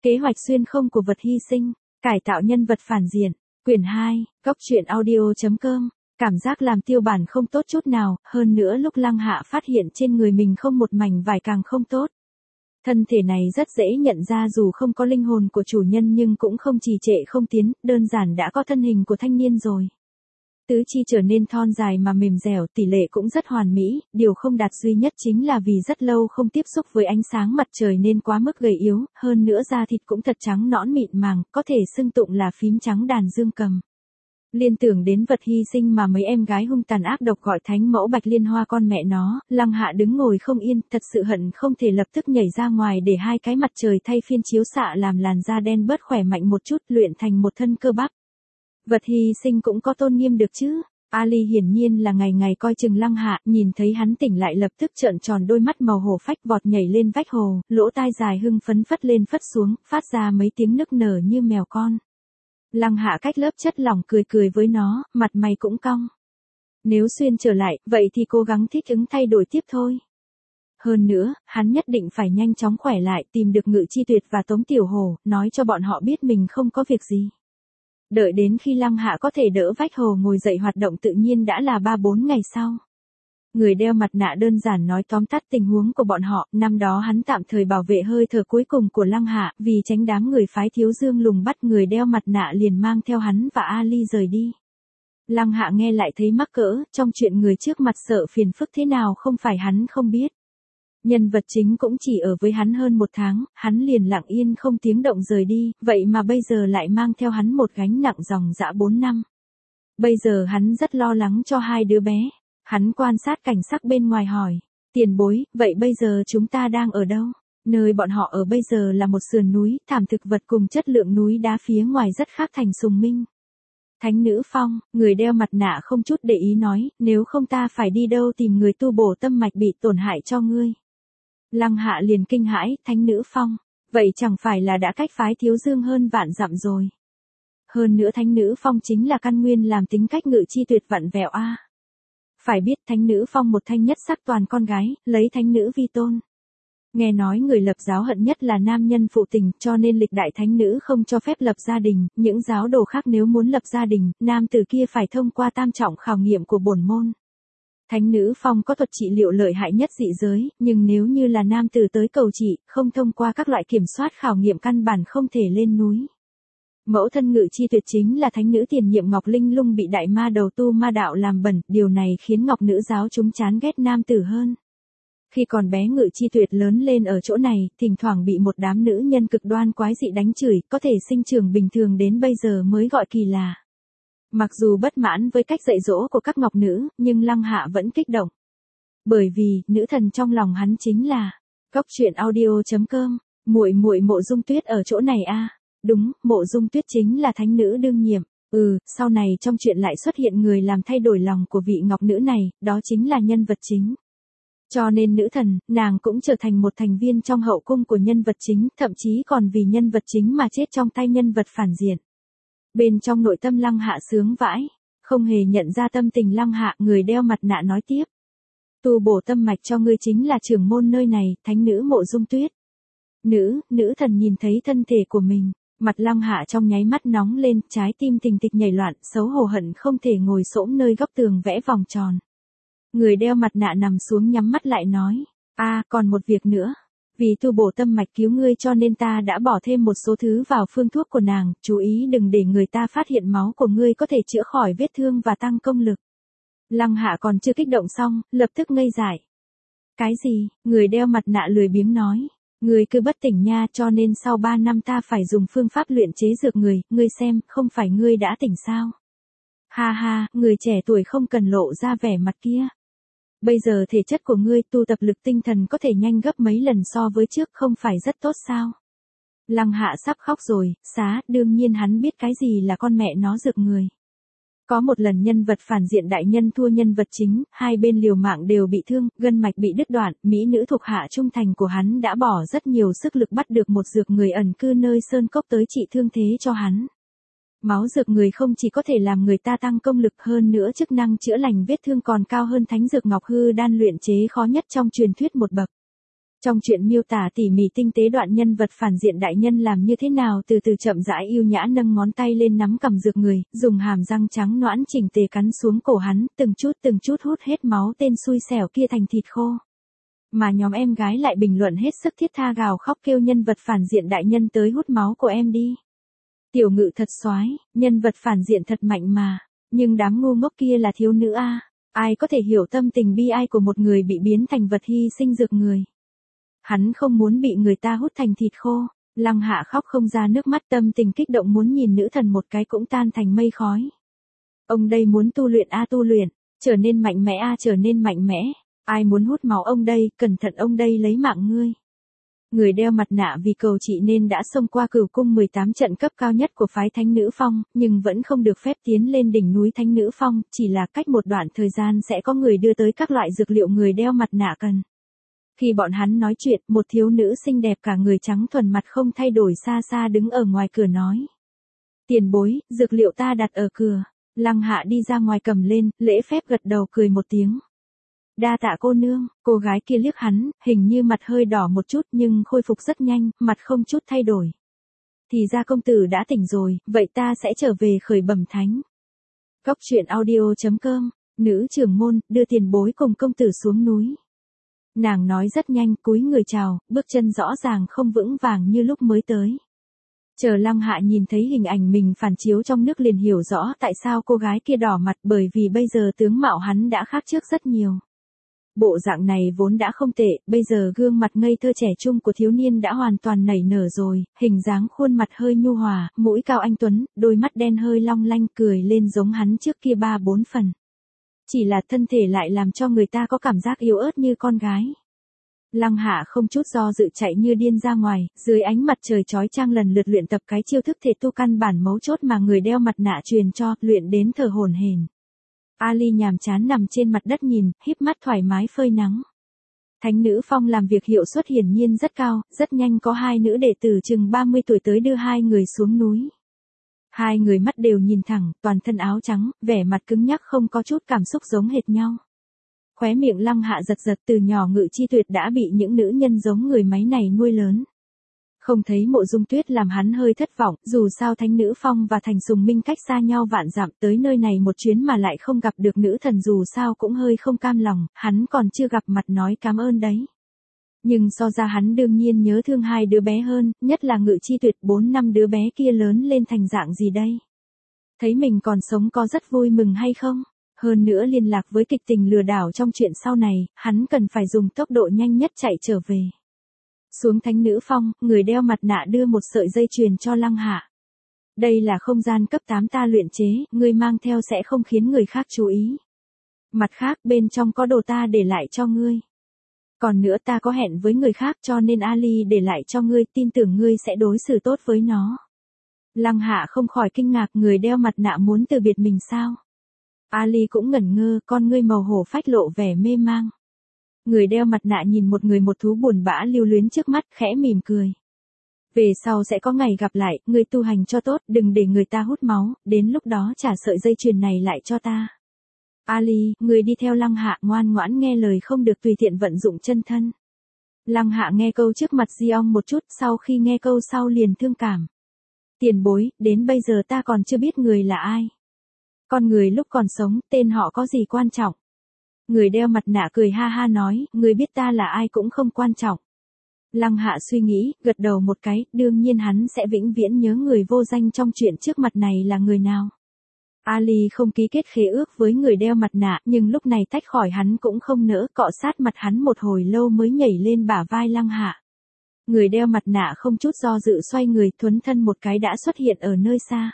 Kế hoạch xuyên không của vật hy sinh, cải tạo nhân vật phản diện, quyển 2, góc truyện audio.com. Cảm giác làm tiêu bản không tốt chút nào, hơn nữa lúc Lăng Hạ phát hiện trên người mình không một mảnh vải càng không tốt. Thân thể này rất dễ nhận ra dù không có linh hồn của chủ nhân nhưng cũng không trì trệ không tiến, đơn giản đã có thân hình của thanh niên rồi. Tứ chi trở nên thon dài mà mềm dẻo, tỷ lệ cũng rất hoàn mỹ, điều không đạt duy nhất chính là vì rất lâu không tiếp xúc với ánh sáng mặt trời nên quá mức gầy yếu, hơn nữa da thịt cũng thật trắng nõn mịn màng, có thể xưng tụng là phím trắng đàn dương cầm. Liên tưởng đến vật hy sinh mà mấy em gái hung tàn ác độc gọi thánh mẫu Bạch Liên Hoa con mẹ nó, Lăng Hạ đứng ngồi không yên, thật sự hận không thể lập tức nhảy ra ngoài để hai cái mặt trời thay phiên chiếu xạ làm làn da đen bớt khỏe mạnh một chút, luyện thành một thân cơ bắp. Vật hy sinh cũng có tôn nghiêm được chứ. Ali hiển nhiên là ngày ngày coi chừng Lăng Hạ, nhìn thấy hắn tỉnh lại lập tức trợn tròn đôi mắt màu hổ phách vọt nhảy lên vách hồ, lỗ tai dài hưng phấn phất lên phất xuống, phát ra mấy tiếng nức nở như mèo con. Lăng Hạ cách lớp chất lỏng cười cười với nó, mặt mày cũng cong. Nếu xuyên trở lại, vậy thì cố gắng thích ứng thay đổi tiếp thôi. Hơn nữa, hắn nhất định phải nhanh chóng khỏe lại, tìm được Ngự Chi Tuyệt và Tống Tiểu Hổ, nói cho bọn họ biết mình không có việc gì. Đợi đến khi Lăng Hạ có thể đỡ vách hồ ngồi dậy hoạt động tự nhiên đã là 3-4 ngày sau. Người đeo mặt nạ đơn giản nói tóm tắt tình huống của bọn họ, năm đó hắn tạm thời bảo vệ hơi thở cuối cùng của Lăng Hạ, vì tránh đám người phái Thiếu Dương lùng bắt người đeo mặt nạ liền mang theo hắn và Ali rời đi. Lăng Hạ nghe lại thấy mắc cỡ, trong chuyện người trước mặt sợ phiền phức thế nào không phải hắn không biết. Nhân vật chính cũng chỉ ở với hắn hơn 1 tháng, hắn liền lặng yên không tiếng động rời đi, vậy mà bây giờ lại mang theo hắn một gánh nặng dòng dã 4 năm. Bây giờ hắn rất lo lắng cho hai đứa bé. Hắn quan sát cảnh sắc bên ngoài hỏi, tiền bối, vậy bây giờ chúng ta đang ở đâu? Nơi bọn họ ở bây giờ là một sườn núi, thảm thực vật cùng chất lượng núi đá phía ngoài rất khác thành Sùng Minh. Thánh nữ Phong, người đeo mặt nạ không chút để ý nói, nếu không ta phải đi đâu tìm người tu bổ tâm mạch bị tổn hại cho ngươi. Lăng Hạ liền kinh hãi, Thánh nữ Phong, vậy chẳng phải là đã cách phái Thiếu Dương hơn vạn dặm rồi. Hơn nữa Thánh nữ Phong chính là căn nguyên làm tính cách Ngự Chi Tuyệt vặn vẹo a. Phải biết Thánh nữ Phong một thanh nhất sắc toàn con gái, lấy thánh nữ vi tôn. Nghe nói người lập giáo hận nhất là nam nhân phụ tình, cho nên lịch đại thánh nữ không cho phép lập gia đình, những giáo đồ khác nếu muốn lập gia đình, nam tử kia phải thông qua tam trọng khảo nghiệm của bổn môn. Thánh nữ Phong có thuật trị liệu lợi hại nhất dị giới, nhưng nếu như là nam tử tới cầu trị, không thông qua các loại kiểm soát khảo nghiệm căn bản không thể lên núi. Mẫu thân Ngự Chi Tuyệt chính là thánh nữ tiền nhiệm Ngọc Linh Lung bị đại ma đầu tu ma đạo làm bẩn, điều này khiến Ngọc nữ giáo chúng chán ghét nam tử hơn. Khi còn bé Ngự Chi Tuyệt lớn lên ở chỗ này, thỉnh thoảng bị một đám nữ nhân cực đoan quái dị đánh chửi, có thể sinh trưởng bình thường đến bây giờ mới gọi kỳ lạ. Mặc dù bất mãn với cách dạy dỗ của các ngọc nữ, nhưng Lăng Hạ vẫn kích động. Bởi vì, nữ thần trong lòng hắn chính là góc truyện audio.com, muội muội Mộ Dung Tuyết ở chỗ này a. Đúng, Mộ Dung Tuyết chính là thánh nữ đương nhiệm. Sau này trong chuyện lại xuất hiện người làm thay đổi lòng của vị ngọc nữ này, đó chính là nhân vật chính. Cho nên nữ thần, nàng cũng trở thành một thành viên trong hậu cung của nhân vật chính, thậm chí còn vì nhân vật chính mà chết trong tay nhân vật phản diện. Bên trong nội tâm Lăng Hạ sướng vãi, không hề nhận ra tâm tình Lăng Hạ, người đeo mặt nạ nói tiếp. Tu bổ tâm mạch cho ngươi chính là trưởng môn nơi này, thánh nữ Mộ Dung Tuyết. Nữ thần nhìn thấy thân thể của mình. Mặt Lăng Hạ trong nháy mắt nóng lên, trái tim tình tịch nhảy loạn, xấu hổ hận không thể ngồi xổm nơi góc tường vẽ vòng tròn. Người đeo mặt nạ nằm xuống nhắm mắt lại nói, còn một việc nữa. Vì tu bổ tâm mạch cứu ngươi cho nên ta đã bỏ thêm một số thứ vào phương thuốc của nàng, chú ý đừng để người ta phát hiện máu của ngươi có thể chữa khỏi vết thương và tăng công lực. Lăng Hạ còn chưa kích động xong, lập tức ngây dại. Cái gì? Người đeo mặt nạ lười biếng nói. Ngươi cứ bất tỉnh nha, cho nên sau 3 năm ta phải dùng phương pháp luyện chế dược người, ngươi xem, không phải ngươi đã tỉnh sao? Ha ha, người trẻ tuổi không cần lộ ra vẻ mặt kia. Bây giờ thể chất của ngươi tu tập lực tinh thần có thể nhanh gấp mấy lần so với trước, không phải rất tốt sao? Lăng Hạ sắp khóc rồi, đương nhiên hắn biết cái gì là con mẹ nó dược người. Có một lần nhân vật phản diện đại nhân thua nhân vật chính, hai bên liều mạng đều bị thương, gân mạch bị đứt đoạn, mỹ nữ thuộc hạ trung thành của hắn đã bỏ rất nhiều sức lực bắt được một dược người ẩn cư nơi sơn cốc tới trị thương thế cho hắn. Máu dược người không chỉ có thể làm người ta tăng công lực, hơn nữa chức năng chữa lành vết thương còn cao hơn thánh dược ngọc hư đan luyện chế khó nhất trong truyền thuyết một bậc. Trong truyện miêu tả tỉ mỉ tinh tế đoạn nhân vật phản diện đại nhân làm như thế nào từ từ chậm rãi yêu nhã nâng ngón tay lên nắm cầm dược người, dùng hàm răng trắng nõn chỉnh tề cắn xuống cổ hắn, từng chút hút hết máu tên xui xẻo kia thành thịt khô. Mà nhóm em gái lại bình luận hết sức thiết tha gào khóc kêu nhân vật phản diện đại nhân tới hút máu của em đi. Tiểu Ngự thật soái, nhân vật phản diện thật mạnh mà, nhưng đám ngu ngốc kia là thiếu nữ a, ai có thể hiểu tâm tình bi ai của một người bị biến thành vật hy sinh dược người. Hắn không muốn bị người ta hút thành thịt khô. Lăng Hạ khóc không ra nước mắt, tâm tình kích động muốn nhìn nữ thần một cái cũng tan thành mây khói. Ông đây muốn tu luyện tu luyện, trở nên mạnh mẽ trở nên mạnh mẽ. Ai muốn hút máu ông đây, cẩn thận ông đây lấy mạng ngươi. Người đeo mặt nạ vì cầu trị nên đã xông qua Cửu Cung 18 trận cấp cao nhất của phái Thánh Nữ Phong, nhưng vẫn không được phép tiến lên đỉnh núi Thánh Nữ Phong, chỉ là cách một đoạn thời gian sẽ có người đưa tới các loại dược liệu người đeo mặt nạ cần. Khi bọn hắn nói chuyện, một thiếu nữ xinh đẹp cả người trắng thuần mặt không thay đổi xa xa đứng ở ngoài cửa nói. Tiền bối, dược liệu ta đặt ở cửa. Lăng Hạ đi ra ngoài cầm lên, lễ phép gật đầu cười một tiếng. Đa tạ cô nương, cô gái kia liếc hắn, hình như mặt hơi đỏ một chút nhưng khôi phục rất nhanh, mặt không chút thay đổi. Thì ra công tử đã tỉnh rồi, vậy ta sẽ trở về khởi bẩm thánh. Góc truyện audio.com, nữ trưởng môn, đưa tiền bối cùng công tử xuống núi. Nàng nói rất nhanh, cúi người chào, bước chân rõ ràng không vững vàng như lúc mới tới. Chờ Lăng Hạ nhìn thấy hình ảnh mình phản chiếu trong nước liền hiểu rõ tại sao cô gái kia đỏ mặt, bởi vì bây giờ tướng mạo hắn đã khác trước rất nhiều. Bộ dạng này vốn đã không tệ, bây giờ gương mặt ngây thơ trẻ trung của thiếu niên đã hoàn toàn nảy nở rồi, hình dáng khuôn mặt hơi nhu hòa, mũi cao anh tuấn, đôi mắt đen hơi long lanh, cười lên giống hắn trước kia 3-4 phần. Chỉ là thân thể lại làm cho người ta có cảm giác yếu ớt như con gái. Lăng Hạ không chút do dự chạy như điên ra ngoài, dưới ánh mặt trời chói chang lần lượt luyện tập cái chiêu thức thể tu căn bản mấu chốt mà người đeo mặt nạ truyền cho, luyện đến thở hổn hển. Ali nhàm chán nằm trên mặt đất nhìn, híp mắt thoải mái phơi nắng. Thánh Nữ Phong làm việc hiệu suất hiển nhiên rất cao, rất nhanh có hai nữ đệ tử chừng 30 tuổi tới đưa hai người xuống núi. Hai người mắt đều nhìn thẳng, toàn thân áo trắng, vẻ mặt cứng nhắc không có chút cảm xúc giống hệt nhau. Khóe miệng Lăng Hạ giật giật, từ nhỏ Ngự Chi Tuyệt đã bị những nữ nhân giống người máy này nuôi lớn. Không thấy Mộ Dung Tuyết làm hắn hơi thất vọng, dù sao Thánh Nữ Phong và Thành Sùng Minh cách xa nhau vạn dặm, tới nơi này một chuyến mà lại không gặp được nữ thần dù sao cũng hơi không cam lòng, hắn còn chưa gặp mặt nói cảm ơn đấy. Nhưng so ra hắn đương nhiên nhớ thương hai đứa bé hơn, nhất là Ngự Chi Tuyệt, 4 năm đứa bé kia lớn lên thành dạng gì đây? Thấy mình còn sống có rất vui mừng hay không? Hơn nữa liên lạc với kịch tình lừa đảo trong chuyện sau này, hắn cần phải dùng tốc độ nhanh nhất chạy trở về. Xuống Thánh Nữ Phong, người đeo mặt nạ đưa một sợi dây chuyền cho Lăng Hạ. Đây là không gian cấp 8 ta luyện chế, ngươi mang theo sẽ không khiến người khác chú ý. Mặt khác, bên trong có đồ ta để lại cho ngươi. Còn nữa ta có hẹn với người khác cho nên Ali để lại cho ngươi, tin tưởng ngươi sẽ đối xử tốt với nó. Lăng Hạ không khỏi kinh ngạc, người đeo mặt nạ muốn từ biệt mình sao? Ali cũng ngẩn ngơ, con ngươi màu hổ phách lộ vẻ mê mang. Người đeo mặt nạ nhìn một người một thú buồn bã lưu luyến trước mắt, khẽ mỉm cười. Về sau sẽ có ngày gặp lại, ngươi tu hành cho tốt, đừng để người ta hút máu, đến lúc đó trả sợi dây chuyền này lại cho ta. Ali, người đi theo Lăng Hạ, ngoan ngoãn nghe lời không được tùy tiện vận dụng chân thân. Lăng Hạ nghe câu trước mặt Giong một chút, sau khi nghe câu sau liền thương cảm. Tiền bối, đến bây giờ ta còn chưa biết người là ai. Con người lúc còn sống, tên họ có gì quan trọng? Người đeo mặt nạ cười ha ha nói, người biết ta là ai cũng không quan trọng. Lăng Hạ suy nghĩ, gật đầu một cái, đương nhiên hắn sẽ vĩnh viễn nhớ người vô danh trong chuyện trước mặt này là người nào. Ali không ký kết khế ước với người đeo mặt nạ, nhưng lúc này tách khỏi hắn cũng không nỡ, cọ sát mặt hắn một hồi lâu mới nhảy lên bả vai Lăng Hạ. Người đeo mặt nạ không chút do dự xoay người, thuấn thân một cái đã xuất hiện ở nơi xa.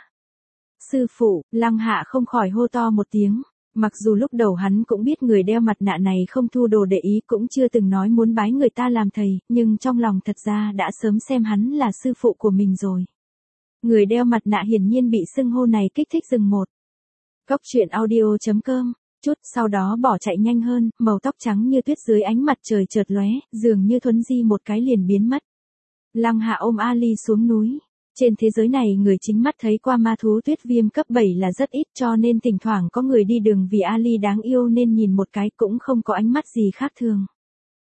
Sư phụ, Lăng Hạ không khỏi hô to một tiếng. Mặc dù lúc đầu hắn cũng biết người đeo mặt nạ này không thu đồ để ý, cũng chưa từng nói muốn bái người ta làm thầy, nhưng trong lòng thật ra đã sớm xem hắn là sư phụ của mình rồi. Người đeo mặt nạ hiển nhiên bị xưng hô này kích thích dừng một. Góc truyện audio.com, chút sau đó bỏ chạy nhanh hơn, màu tóc trắng như tuyết dưới ánh mặt trời chợt lóe, dường như thuấn di một cái liền biến mất. Lăng Hạ ôm Ali xuống núi. Trên thế giới này người chính mắt thấy qua ma thú Tuyết Viêm cấp 7 là rất ít, cho nên thỉnh thoảng có người đi đường vì Ali đáng yêu nên nhìn một cái cũng không có ánh mắt gì khác thường.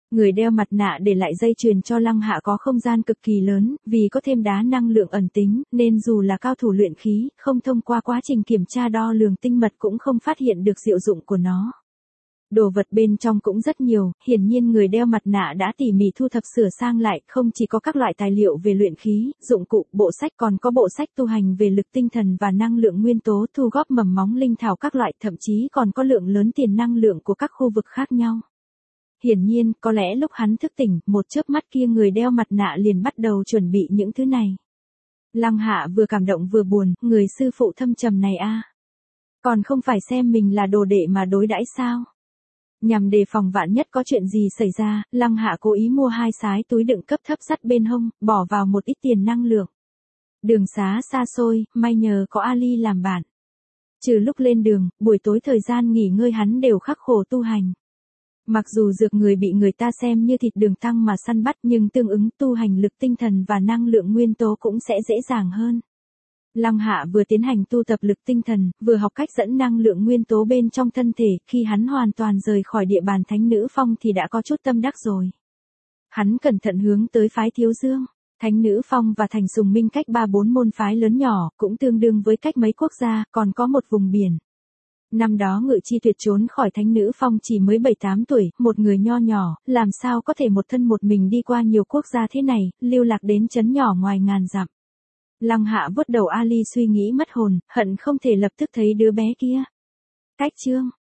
Người đeo mặt nạ để lại dây chuyền cho Lăng Hạ có không gian cực kỳ lớn, vì có thêm đá năng lượng ẩn tính, nên dù là cao thủ luyện khí, không thông qua quá trình kiểm tra đo lường tinh mật cũng không phát hiện được diệu dụng của nó. Đồ vật bên trong cũng rất nhiều, hiển nhiên người đeo mặt nạ đã tỉ mỉ thu thập sửa sang lại, không chỉ có các loại tài liệu về luyện khí, dụng cụ, bộ sách, còn có bộ sách tu hành về lực tinh thần và năng lượng nguyên tố, thu góp mầm móng linh thảo các loại, thậm chí còn có lượng lớn tiền năng lượng của các khu vực khác nhau. Hiển nhiên, có lẽ lúc hắn thức tỉnh, một chớp mắt kia người đeo mặt nạ liền bắt đầu chuẩn bị những thứ này. Lăng Hạ vừa cảm động vừa buồn, người sư phụ thâm trầm này a, còn không phải xem mình là đồ đệ mà đối đãi sao? Nhằm đề phòng vạn nhất có chuyện gì xảy ra, Lăng Hạ cố ý mua 2 sái túi đựng cấp thấp sắt bên hông, bỏ vào một ít tiền năng lượng. Đường xá xa xôi, may nhờ có Ali làm bạn. Trừ lúc lên đường, buổi tối thời gian nghỉ ngơi hắn đều khắc khổ tu hành. Mặc dù dược người bị người ta xem như thịt đường tăng mà săn bắt, nhưng tương ứng tu hành lực tinh thần và năng lượng nguyên tố cũng sẽ dễ dàng hơn. Lăng Hạ vừa tiến hành tu tập lực tinh thần, vừa học cách dẫn năng lượng nguyên tố bên trong thân thể, khi hắn hoàn toàn rời khỏi địa bàn Thánh Nữ Phong thì đã có chút tâm đắc rồi. Hắn cẩn thận hướng tới phái Thiếu Dương. Thánh Nữ Phong và Thành Sùng Minh cách 3-4 môn phái lớn nhỏ, cũng tương đương với cách mấy quốc gia, còn có một vùng biển. Năm đó Ngự Chi Tuyệt trốn khỏi Thánh Nữ Phong chỉ mới 7-8 tuổi, một người nho nhỏ, làm sao có thể một thân một mình đi qua nhiều quốc gia thế này, lưu lạc đến trấn nhỏ ngoài ngàn dặm. Lăng Hạ vuốt đầu Ali suy nghĩ mất hồn, hận không thể lập tức thấy đứa bé kia. Cách chương